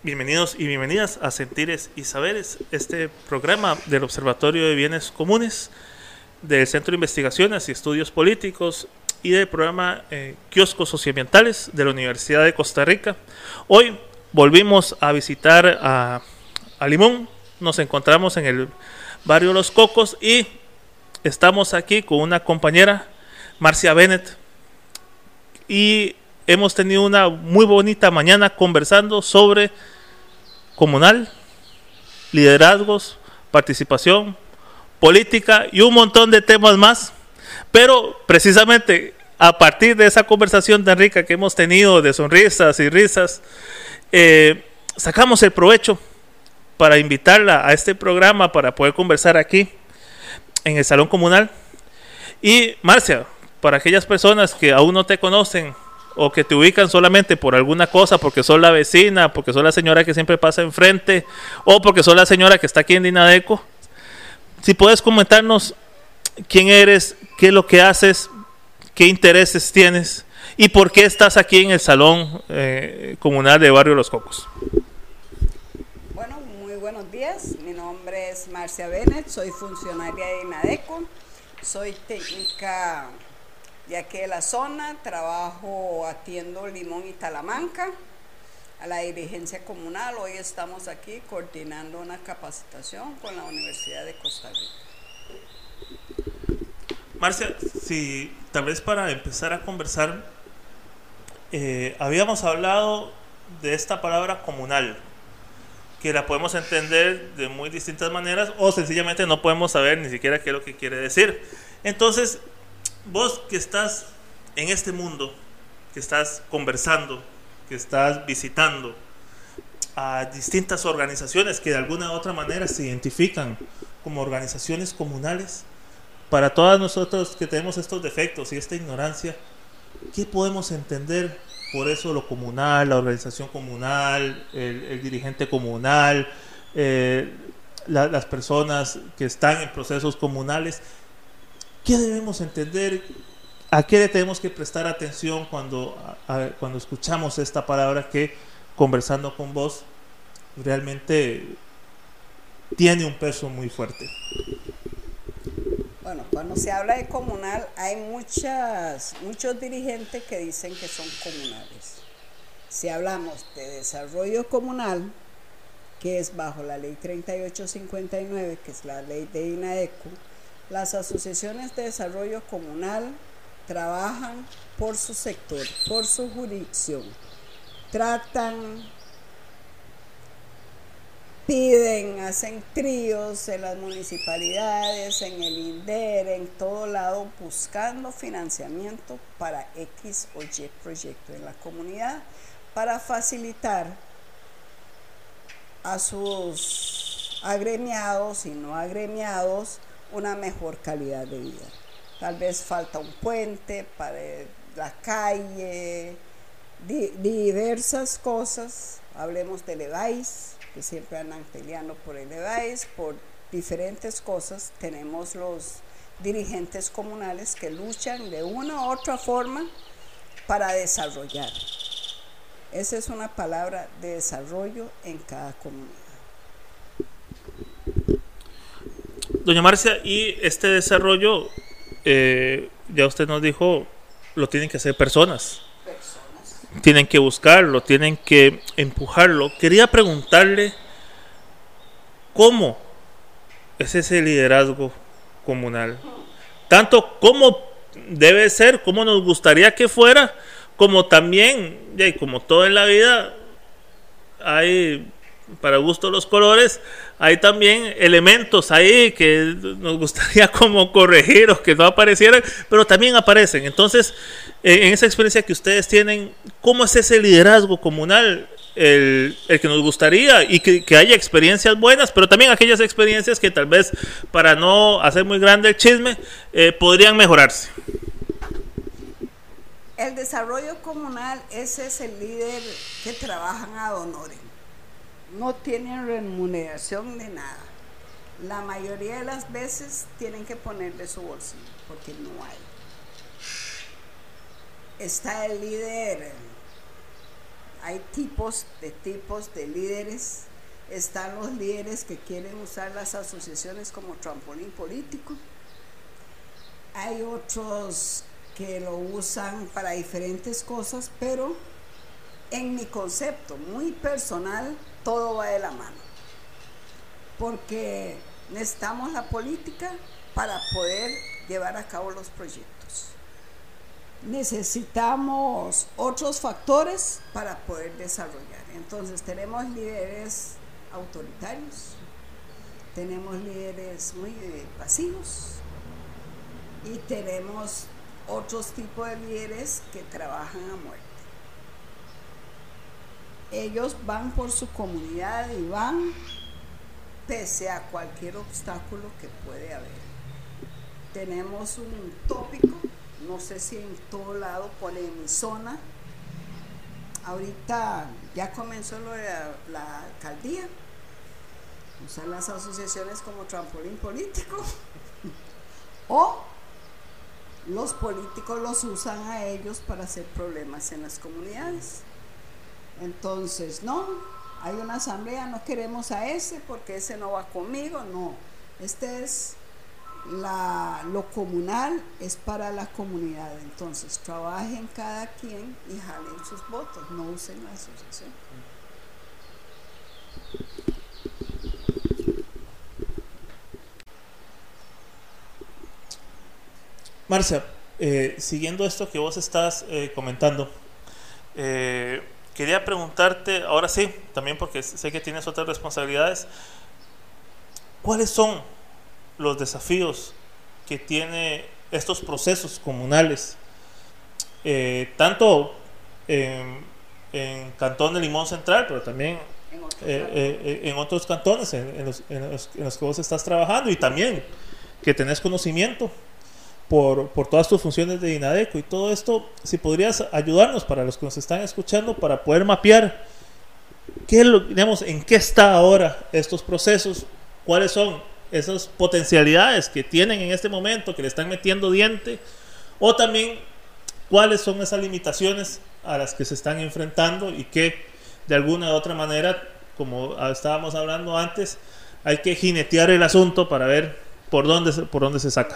Bienvenidos y bienvenidas a Sentires y Saberes, este programa del Observatorio de Bienes Comunes, del Centro de Investigaciones y Estudios Políticos y del programa Kioscos Socioambientales de la Universidad de Costa Rica. Hoy volvimos a visitar a Limón, nos encontramos en el barrio Los Cocos y estamos aquí con una compañera, Marcia Bennett, y hemos tenido una muy bonita mañana conversando sobre comunal, liderazgos, participación, política y un montón de temas más. Pero precisamente a partir de esa conversación tan rica que hemos tenido de sonrisas y risas, sacamos el provecho para invitarla a este programa para poder conversar aquí en el Salón Comunal. Y Marcia, para aquellas personas que aún no te conocen o que te ubican solamente por alguna cosa, porque sos la vecina, porque sos la señora que siempre pasa enfrente, o porque sos la señora que está aquí en Dinadeco, si puedes comentarnos quién eres, qué es lo que haces, qué intereses tienes y por qué estás aquí en el Salón Comunal de Barrio Los Cocos. Bueno, muy buenos días. Mi nombre es Marcia Bennett, soy funcionaria de Dinadeco, soy técnica de aquí de la zona, atiendo Limón y Talamanca a la dirigencia comunal. Hoy estamos aquí coordinando una capacitación con la Universidad de Costa Rica. Marcia, si tal vez para empezar a conversar, habíamos hablado de esta palabra comunal, que la podemos entender de muy distintas maneras o sencillamente no podemos saber ni siquiera qué es lo que quiere decir. Entonces, vos que estás en este mundo, que estás conversando, que estás visitando a distintas organizaciones que de alguna u otra manera se identifican como organizaciones comunales, para todas nosotros que tenemos estos defectos y esta ignorancia, ¿qué podemos entender por eso lo comunal, la organización comunal, el dirigente comunal, las personas que están en procesos comunales? ¿Qué debemos entender? ¿A qué le tenemos que prestar atención cuando escuchamos esta palabra que, conversando con vos, realmente tiene un peso muy fuerte? Bueno, cuando se habla de comunal hay muchos dirigentes que dicen que son comunales. Si hablamos de desarrollo comunal, que es bajo la ley 3859, que es la ley de Dinadeco, las asociaciones de desarrollo comunal trabajan por su sector, por su jurisdicción. Piden, hacen tríos en las municipalidades, en el INDER, en todo lado, buscando financiamiento para X o Y proyecto en la comunidad, para facilitar a sus agremiados y no agremiados una mejor calidad de vida. Tal vez falta un puente para la calle, diversas cosas. Hablemos del EVAIS, que siempre andan peleando por el EVAIS, por diferentes cosas. Tenemos los dirigentes comunales que luchan de una u otra forma para desarrollar. Esa es una palabra de desarrollo en cada comunidad. Doña Marcia, y este desarrollo, ya usted nos dijo, lo tienen que hacer personas. Tienen que buscarlo, tienen que empujarlo. Quería preguntarle cómo es ese liderazgo comunal. Tanto cómo debe ser, cómo nos gustaría que fuera, como también, y como todo en la vida, hay para gusto los colores, hay también elementos ahí que nos gustaría como corregir o que no aparecieran, pero también aparecen. Entonces, en esa experiencia que ustedes tienen, ¿cómo es ese liderazgo comunal? El que nos gustaría y que haya experiencias buenas, pero también aquellas experiencias que tal vez, para no hacer muy grande el chisme, podrían mejorarse. El desarrollo comunal, ese es el líder que trabajan ad honorem. No tienen remuneración de nada. La mayoría de las veces tienen que poner de su bolsillo porque no hay. Está el líder hay tipos de líderes. Están los líderes que quieren usar las asociaciones como trampolín político. Hay otros que lo usan para diferentes cosas, pero en mi concepto muy personal, todo va de la mano. Porque necesitamos la política para poder llevar a cabo los proyectos. Necesitamos otros factores para poder desarrollar. Entonces tenemos líderes autoritarios, tenemos líderes muy pasivos y tenemos otros tipos de líderes que trabajan a muerte. Ellos van por su comunidad y van pese a cualquier obstáculo que puede haber. Tenemos un tópico, no sé si en todo lado, pone mi zona. Ahorita ya comenzó lo de la alcaldía, usar las asociaciones como trampolín político o los políticos los usan a ellos para hacer problemas en las comunidades. Entonces, no, hay una asamblea, no queremos a ese porque ese no va conmigo, no. Este es lo comunal, es para la comunidad. Entonces, trabajen cada quien y jalen sus votos, no usen la asociación. Marcia, siguiendo esto que vos estás comentando, quería preguntarte, ahora sí, también porque sé que tienes otras responsabilidades, ¿cuáles son los desafíos que tiene estos procesos comunales, tanto en Cantón de Limón Central, pero también en otros cantones en los que vos estás trabajando y también que tenés conocimiento por todas tus funciones de INADECO y todo esto? Si podrías ayudarnos para los que nos están escuchando para poder mapear digamos, en qué está ahora estos procesos, cuáles son esas potencialidades que tienen en este momento, que le están metiendo diente, o también cuáles son esas limitaciones a las que se están enfrentando y que de alguna u otra manera, como estábamos hablando antes, hay que jinetear el asunto para ver por dónde se saca.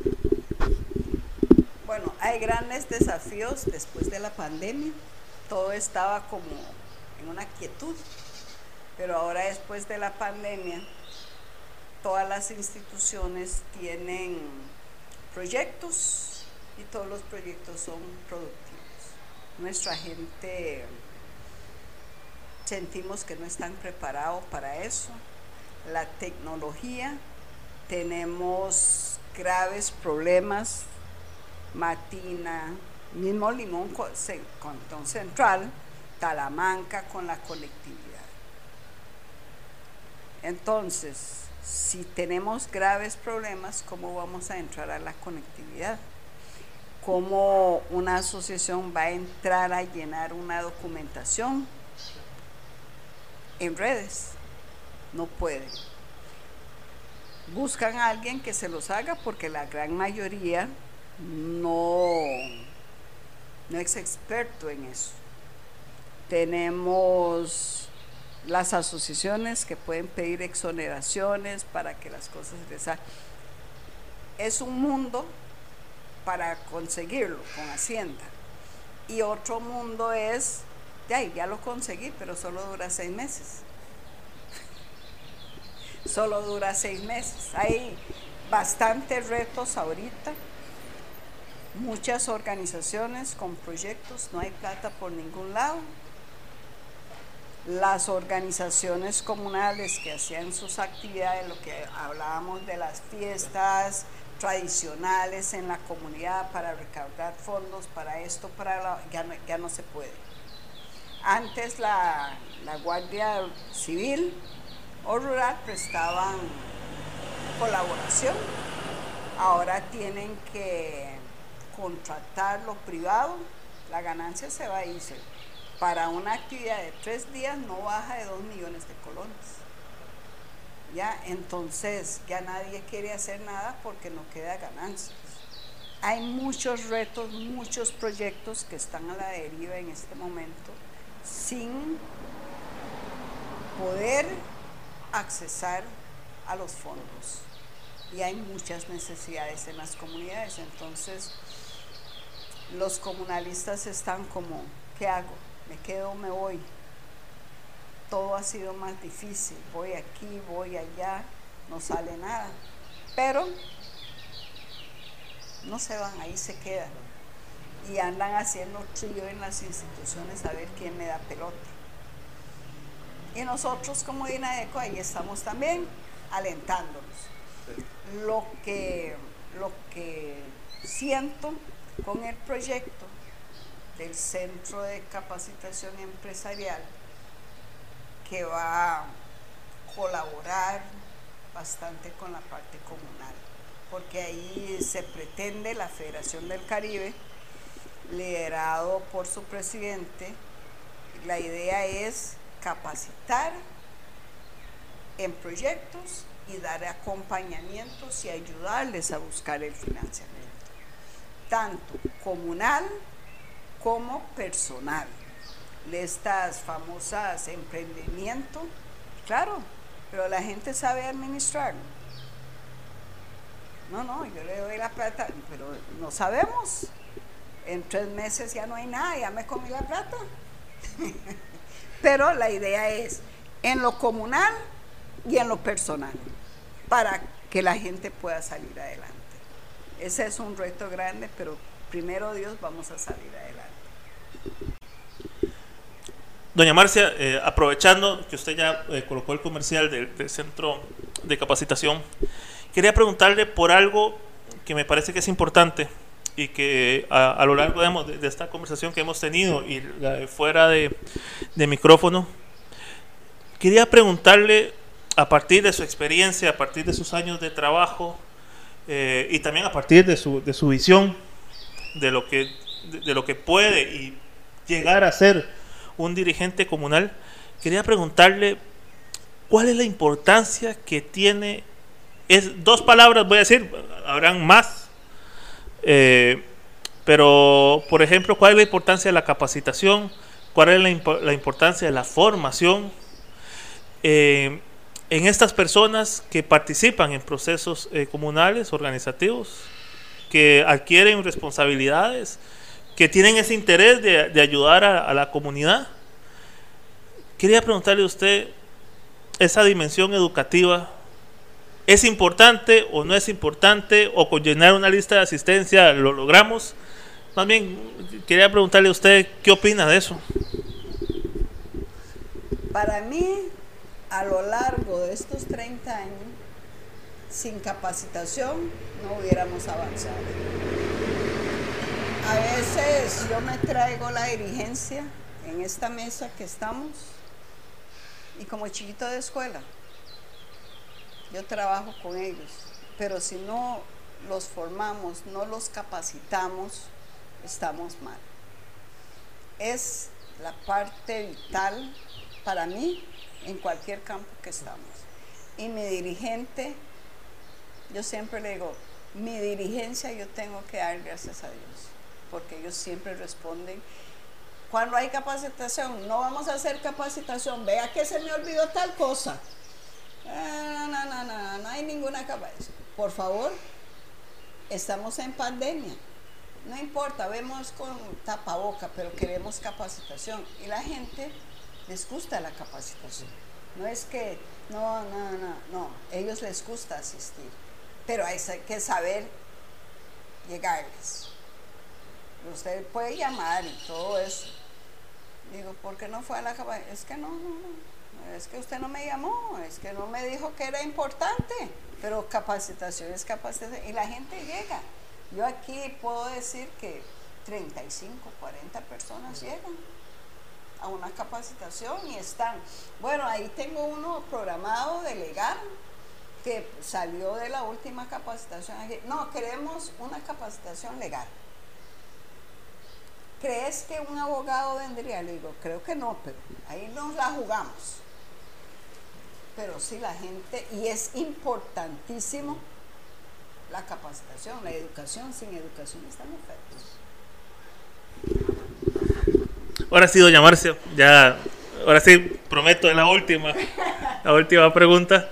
Bueno, hay grandes desafíos después de la pandemia. Todo estaba como en una quietud, pero ahora después de la pandemia todas las instituciones tienen proyectos y todos los proyectos son productivos. Nuestra gente sentimos que no están preparados para eso. La tecnología, tenemos graves problemas. Matina, mismo Limón, Cantón Central, Talamanca con la conectividad. Entonces, si tenemos graves problemas, ¿cómo vamos a entrar a la conectividad? ¿Cómo una asociación va a entrar a llenar una documentación en redes? No puede. Buscan a alguien que se los haga porque la gran mayoría no es experto en eso. Tenemos las asociaciones que pueden pedir exoneraciones para que las cosas les hagan. Es un mundo para conseguirlo con Hacienda, y otro mundo es, ya lo conseguí, pero solo dura 6 meses. Solo dura 6 meses. Hay bastantes retos ahorita, muchas organizaciones con proyectos, no hay plata por ningún lado. Las organizaciones comunales que hacían sus actividades, lo que hablábamos de las fiestas tradicionales en la comunidad para recaudar fondos para esto, ya no se puede. Antes la Guardia Civil o Rural prestaban colaboración, ahora tienen que contratar lo privado, la ganancia se va a irse. Para una actividad de 3 días no baja de 2 millones de colones. Ya, entonces ya nadie quiere hacer nada porque no queda ganancias. Hay muchos retos, muchos proyectos que están a la deriva en este momento sin poder accesar a los fondos. Y hay muchas necesidades en las comunidades. Entonces, los comunalistas están como, ¿qué hago? ¿Me quedo o me voy? Todo ha sido más difícil. Voy aquí, voy allá, no sale nada. Pero no se van, ahí se quedan. Y andan haciendo trío en las instituciones a ver quién me da pelota. Y nosotros como Dinadeco ahí estamos también alentándolos. Lo que siento con el proyecto del Centro de Capacitación Empresarial, que va a colaborar bastante con la parte comunal, porque ahí se pretende la Federación del Caribe, liderado por su presidente, la idea es capacitar en proyectos y dar acompañamientos y ayudarles a buscar el financiamiento, tanto comunal como personal. Estas famosas emprendimientos, claro, pero la gente sabe administrarlo. No, yo le doy la plata, pero no sabemos. En 3 meses ya no hay nada, ya me comí la plata. Pero la idea es en lo comunal y en lo personal, para que la gente pueda salir adelante. Ese es un reto grande, pero primero Dios, vamos a salir adelante. Doña Marcia, aprovechando que usted ya colocó el comercial del Centro de Capacitación, quería preguntarle por algo que me parece que es importante y que a lo largo de esta conversación que hemos tenido y fuera de micrófono, quería preguntarle, a partir de su experiencia, a partir de sus años de trabajo y también a partir de su visión de lo que puede y llegar a ser un dirigente comunal, quería preguntarle cuál es la importancia que tiene, es 2 palabras voy a decir, habrán más, pero por ejemplo, cuál es la importancia de la capacitación, cuál es la importancia de la formación en estas personas que participan en procesos comunales, organizativos, que adquieren responsabilidades, que tienen ese interés de ayudar a la comunidad. Quería preguntarle a usted, esa dimensión educativa, ¿es importante o no es importante? ¿O con llenar una lista de asistencia lo logramos? Más bien, quería preguntarle a usted, ¿qué opina de eso? Para mí, a lo largo de estos 30 años, sin capacitación no hubiéramos avanzado. A veces yo me traigo la dirigencia en esta mesa que estamos y como chiquito de escuela, yo trabajo con ellos, pero si no los formamos, no los capacitamos, estamos mal. Es la parte vital para mí en cualquier campo que estamos. Y mi dirigente, yo siempre le digo, mi dirigencia yo tengo que dar gracias a Dios, porque ellos siempre responden. Cuando hay capacitación, no vamos a hacer capacitación, vea que se me olvidó tal cosa. No hay ninguna capacitación. Por favor, estamos en pandemia. No importa, vemos con tapaboca, pero queremos capacitación. Y la gente les gusta la capacitación. No es que, no, ellos les gusta asistir. Pero hay que saber llegarles. Usted puede llamar y todo eso. Digo, ¿por qué no fue a la capacitación? Es que no, es que usted no me llamó, es que no me dijo que era importante. Pero capacitación es capacitación y la gente llega. Yo aquí puedo decir que 35, 40 personas llegan a una capacitación y están. Bueno, ahí tengo uno programado de legal que salió de la última capacitación. No, queremos una capacitación legal. ¿Crees que un abogado vendría? Le digo, creo que no, pero ahí nos la jugamos. Pero sí la gente, y es importantísimo la capacitación, la educación. Sin educación estamos feos. Ahora sí, doña Marcia, ya, ahora sí prometo la última pregunta.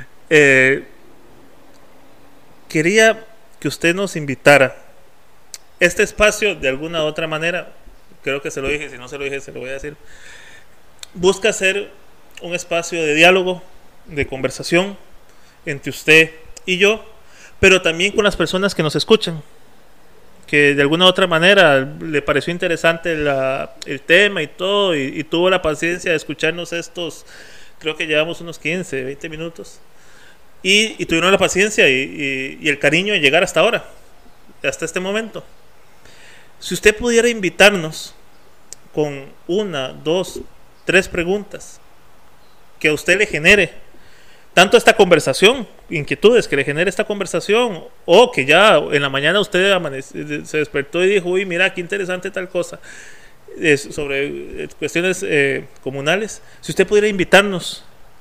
Quería que usted nos invitara. Este espacio, de alguna u otra manera, creo que se lo dije, si no se lo dije, se lo voy a decir, busca ser un espacio de diálogo, de conversación entre usted y yo, pero también con las personas que nos escuchan, que de alguna u otra manera le pareció interesante el tema y todo, y tuvo la paciencia de escucharnos estos, creo que llevamos unos 15, 20 minutos, y tuvieron la paciencia y el cariño de llegar hasta ahora, hasta este momento. Si usted pudiera invitarnos con 1, 2, 3 preguntas que a usted le genere tanto esta conversación, inquietudes que le genere esta conversación, o que ya en la mañana usted se despertó y dijo, uy, mira, qué interesante tal cosa, sobre cuestiones comunales. Si usted pudiera invitarnos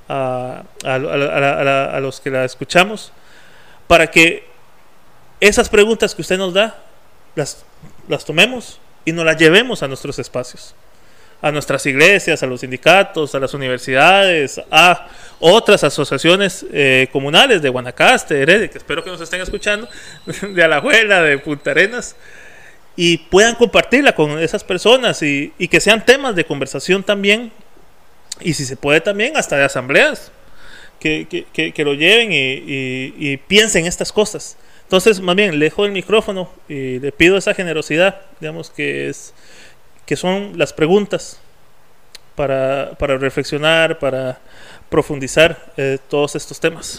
a los que la escuchamos, para que esas preguntas que usted nos da, las tomemos y nos las llevemos a nuestros espacios, a nuestras iglesias, a los sindicatos, a las universidades, a otras asociaciones comunales de Guanacaste, de Heredia, que espero que nos estén escuchando, de Alajuela, de Punta Arenas, y puedan compartirla con esas personas y que sean temas de conversación también, y si se puede también hasta de asambleas, que lo lleven y piensen estas cosas. Entonces, más bien, le dejo el micrófono y le pido esa generosidad, digamos, que son las preguntas para reflexionar, para profundizar todos estos temas.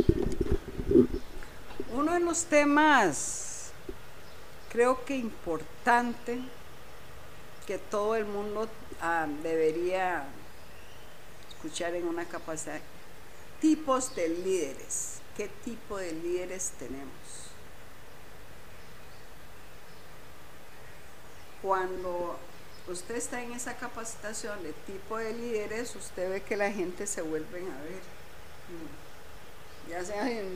Uno de los temas, creo que importante, que todo el mundo debería escuchar en una capacidad, tipos de líderes. ¿Qué tipo de líderes tenemos? Cuando usted está en esa capacitación de tipo de líderes, usted ve que la gente se vuelven a ver. Ya saben,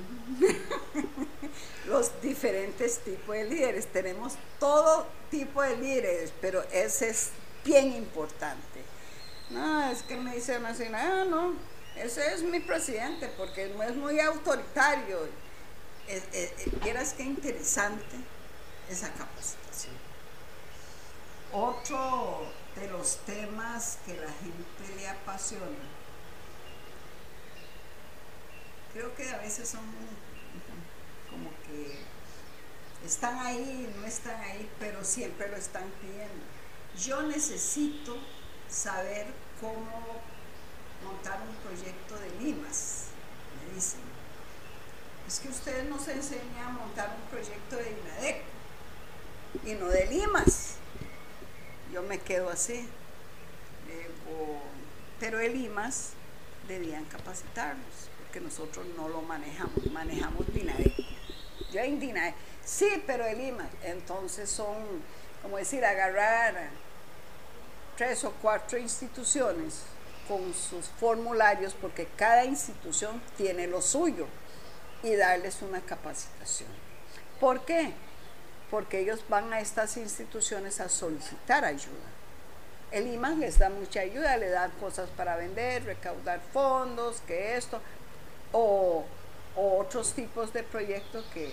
los diferentes tipos de líderes. Tenemos todo tipo de líderes, pero ese es bien importante. No, es que me dice una señora, no, ese es mi presidente porque no es muy autoritario. Vieras qué interesante esa capacitación. Otro de los temas que la gente le apasiona, creo que a veces son como que están ahí, no están ahí, pero siempre lo están pidiendo. Yo necesito saber cómo montar un proyecto de limas, me dicen. Es que ustedes nos enseñan a montar un proyecto de INADEC y no de limas. Yo me quedo así. Pero de limas debían capacitarnos, porque nosotros no lo manejamos DINADEC. Yo en DINADEC, sí, pero de limas. Entonces son, como decir, agarrar 3 o 4 instituciones con sus formularios, porque cada institución tiene lo suyo, y darles una capacitación. ¿Por qué? Porque ellos van a estas instituciones a solicitar ayuda. El IMAS les da mucha ayuda, le dan cosas para vender, recaudar fondos, que esto, o otros tipos de proyectos que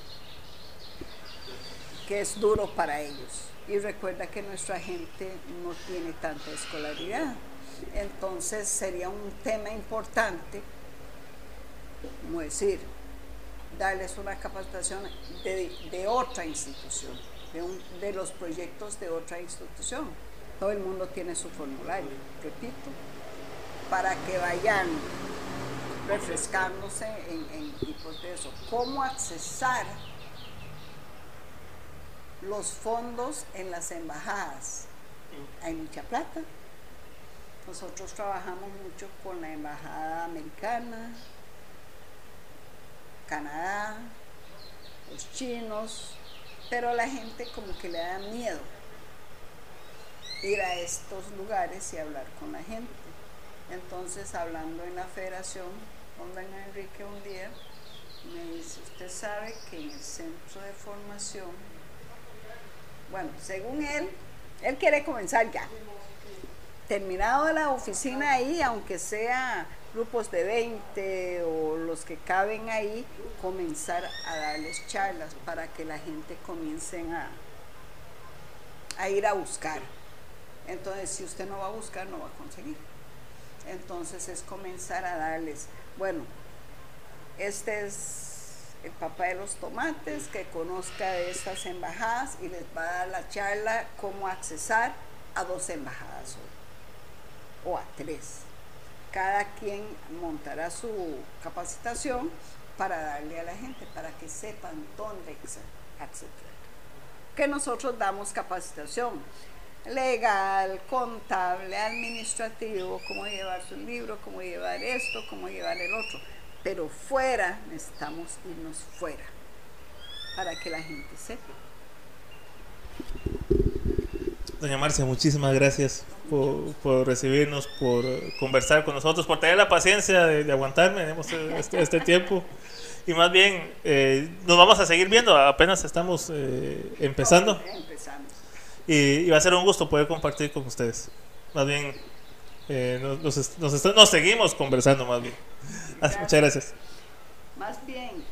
es duro para ellos. Y recuerda que nuestra gente no tiene tanta escolaridad. Entonces sería un tema importante, como decir, darles una capacitación de otra institución, de los proyectos de otra institución. Todo el mundo tiene su formulario, repito, para que vayan refrescándose en tipos de eso. ¿Cómo accesar los fondos en las embajadas? Hay mucha plata. Nosotros trabajamos mucho con la embajada americana, Canadá, los chinos, pero la gente como que le da miedo ir a estos lugares y hablar con la gente. Entonces, hablando en la federación con don Enrique un día, me dice, usted sabe que en el centro de formación, bueno, según él, Él quiere comenzar ya. Terminado la oficina ahí, aunque sea grupos de 20 o los que caben ahí, comenzar a darles charlas para que la gente comiencen a ir a buscar. Entonces, si usted no va a buscar, no va a conseguir. Entonces es comenzar a darles, bueno, este es el papá de los tomates, que conozca de estas embajadas y les va a dar la charla cómo accesar a 2 embajadas o a 3. Cada quien montará su capacitación para darle a la gente, para que sepan dónde acceder. Que nosotros damos capacitación legal, contable, administrativo, cómo llevar su libro, cómo llevar esto, cómo llevar el otro. Pero fuera, necesitamos irnos fuera, para que la gente sepa. Doña Marcia, muchísimas gracias por recibirnos, por conversar con nosotros, por tener la paciencia de aguantarme este tiempo. Y más bien, nos vamos a seguir viendo, apenas estamos empezando. Y va a ser un gusto poder compartir con ustedes. Más bien, nos seguimos conversando más bien. Muchas gracias. Más bien.